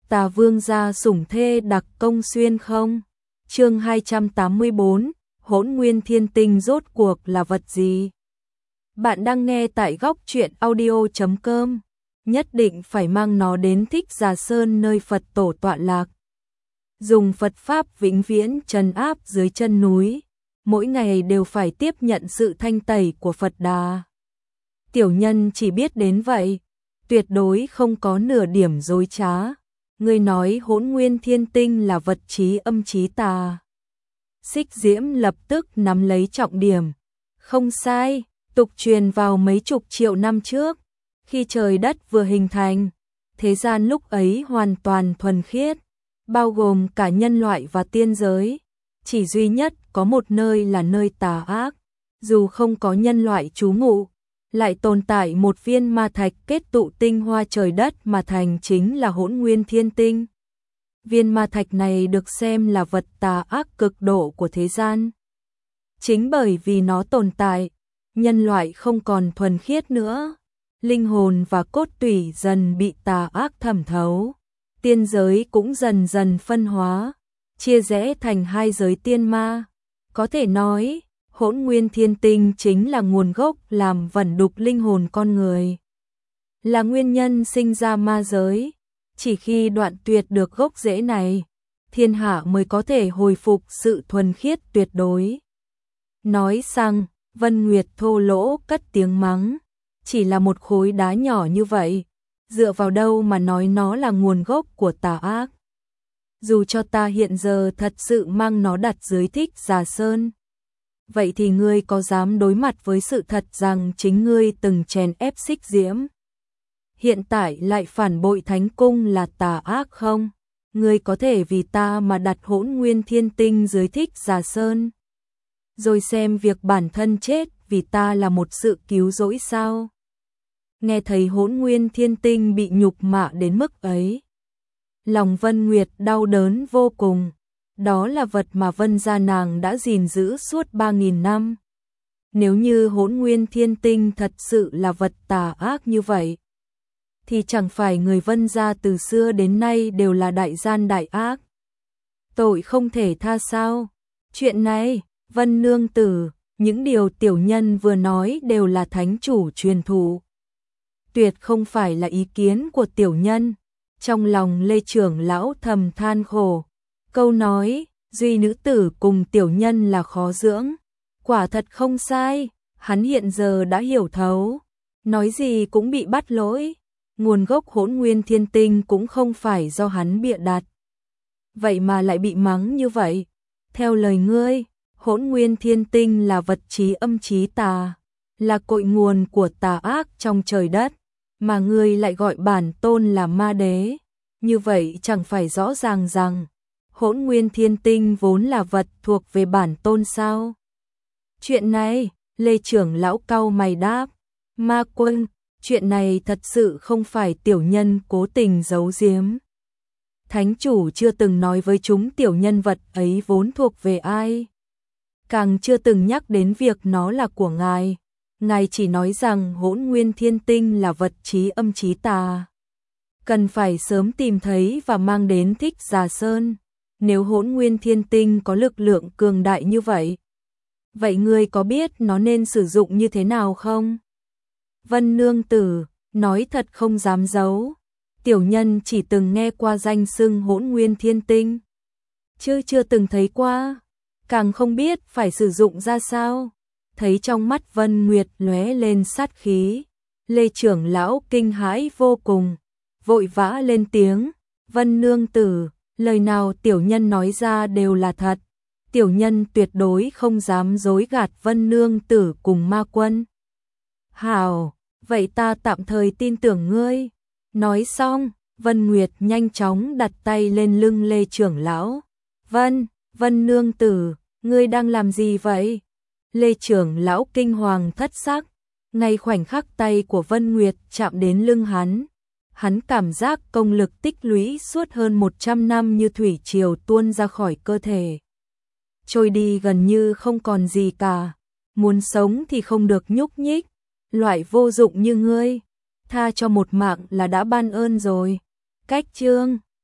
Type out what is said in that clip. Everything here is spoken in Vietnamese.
Tà Vương gia sủng thê đặc công xuyên không? Chương 284, Hỗn Nguyên Thiên Tinh rốt cuộc là vật gì? Bạn đang nghe tại góc truyện audio.com. Nhất định phải mang nó đến Thích Già Sơn nơi Phật tổ tọa lạc. Dùng Phật Pháp vĩnh viễn trấn áp dưới chân núi. Mỗi ngày đều phải tiếp nhận sự thanh tẩy của Phật Đà. Tiểu nhân chỉ biết đến vậy. Tuyệt đối không có nửa điểm dối trá. Ngươi nói Hỗn Nguyên Thiên Tinh là vật trí âm trí tà. Xích Diễm lập tức nắm lấy trọng điểm. Không sai, tục truyền vào mấy chục triệu năm trước. Khi trời đất vừa hình thành, thế gian lúc ấy hoàn toàn thuần khiết, bao gồm cả nhân loại và tiên giới. Chỉ duy nhất có một nơi là nơi tà ác. Dù không có nhân loại trú ngụ, lại tồn tại một viên ma thạch kết tụ tinh hoa trời đất mà thành chính là Hỗn Nguyên Thiên Tinh. Viên ma thạch này được xem là vật tà ác cực độ của thế gian. Chính bởi vì nó tồn tại, nhân loại không còn thuần khiết nữa. Linh hồn và cốt tủy dần bị tà ác thẩm thấu. Tiên giới cũng dần dần phân hóa, chia rẽ thành hai giới tiên ma. Có thể nói, Hỗn Nguyên Thiên Tinh chính là nguồn gốc làm vẩn đục linh hồn con người. Là nguyên nhân sinh ra ma giới. Chỉ khi đoạn tuyệt được gốc rễ này, thiên hạ mới có thể hồi phục sự thuần khiết tuyệt đối. Nói xong, Vân Nguyệt thô lỗ cất tiếng mắng. Chỉ là một khối đá nhỏ như vậy, dựa vào đâu mà nói nó là nguồn gốc của tà ác. Dù cho ta hiện giờ thật sự mang nó đặt dưới Thích Già Sơn. Vậy thì ngươi có dám đối mặt với sự thật rằng chính ngươi từng chèn ép Xích Diễm? Hiện tại lại phản bội Thánh Cung là tà ác không? Ngươi có thể vì ta mà đặt Hỗn Nguyên Thiên Tinh dưới Thích Già Sơn, rồi xem việc bản thân chết vì ta là một sự cứu rỗi sao? Nghe thấy Hỗn Nguyên Thiên Tinh bị nhục mạ đến mức ấy, lòng Vân Nguyệt đau đớn vô cùng. Đó là vật mà Vân gia nàng đã gìn giữ suốt 3.000 năm. Nếu như Hỗn Nguyên Thiên Tinh thật sự là vật tà ác như vậy, thì chẳng phải người Vân gia từ xưa đến nay đều là đại gian đại ác. Tội không thể tha sao? Chuyện này, Vân nương tử, những điều tiểu nhân vừa nói đều là thánh chủ truyền thụ. Tuyệt không phải là ý kiến của tiểu nhân. Trong lòng Lê trưởng lão thầm than khổ. Câu nói, duy nữ tử cùng tiểu nhân là khó dưỡng. Quả thật không sai, hắn hiện giờ đã hiểu thấu. Nói gì cũng bị bắt lỗi. Nguồn gốc Hỗn Nguyên Thiên Tinh cũng không phải do hắn bịa đặt. Vậy mà lại bị mắng như vậy. Theo lời ngươi, Hỗn Nguyên Thiên Tinh là vật trí âm trí tà, là cội nguồn của tà ác trong trời đất, mà ngươi lại gọi bản tôn là ma đế. Như vậy chẳng phải rõ ràng rằng Hỗn Nguyên Thiên Tinh vốn là vật thuộc về bản tôn sao? Chuyện này, Lê trưởng lão cau mày đáp. Ma quân, chuyện này thật sự không phải tiểu nhân cố tình giấu giếm. Thánh chủ chưa từng nói với chúng tiểu nhân vật ấy vốn thuộc về ai. Càng chưa từng nhắc đến việc nó là của ngài. Ngài chỉ nói rằng Hỗn Nguyên Thiên Tinh là vật trí âm trí tà. Cần phải sớm tìm thấy và mang đến Thích Già Sơn. Nếu Hỗn Nguyên Thiên Tinh có lực lượng cường đại như vậy, vậy ngươi có biết nó nên sử dụng như thế nào không? Vân nương tử, nói thật không dám giấu. Tiểu nhân chỉ từng nghe qua danh xưng Hỗn Nguyên Thiên Tinh, chứ chưa từng thấy qua, càng không biết phải sử dụng ra sao. Thấy trong mắt Vân Nguyệt lóe lên sát khí, Lê trưởng lão kinh hãi vô cùng, vội vã lên tiếng. Vân nương tử, lời nào tiểu nhân nói ra đều là thật. Tiểu nhân tuyệt đối không dám dối gạt Vân nương tử cùng ma quân. Hảo, vậy ta tạm thời tin tưởng ngươi. Nói xong, Vân Nguyệt nhanh chóng đặt tay lên lưng Lê trưởng lão. Vân nương tử, ngươi đang làm gì vậy? Lê trưởng lão kinh hoàng thất sắc. Ngay khoảnh khắc tay của Vân Nguyệt chạm đến lưng hắn cảm giác công lực tích lũy suốt hơn 100 năm như thủy triều tuôn ra khỏi cơ thể, trôi đi gần như không còn gì cả. Muốn sống thì không được nhúc nhích. Loại vô dụng như ngươi, tha cho một mạng là đã ban ơn rồi. Cách chương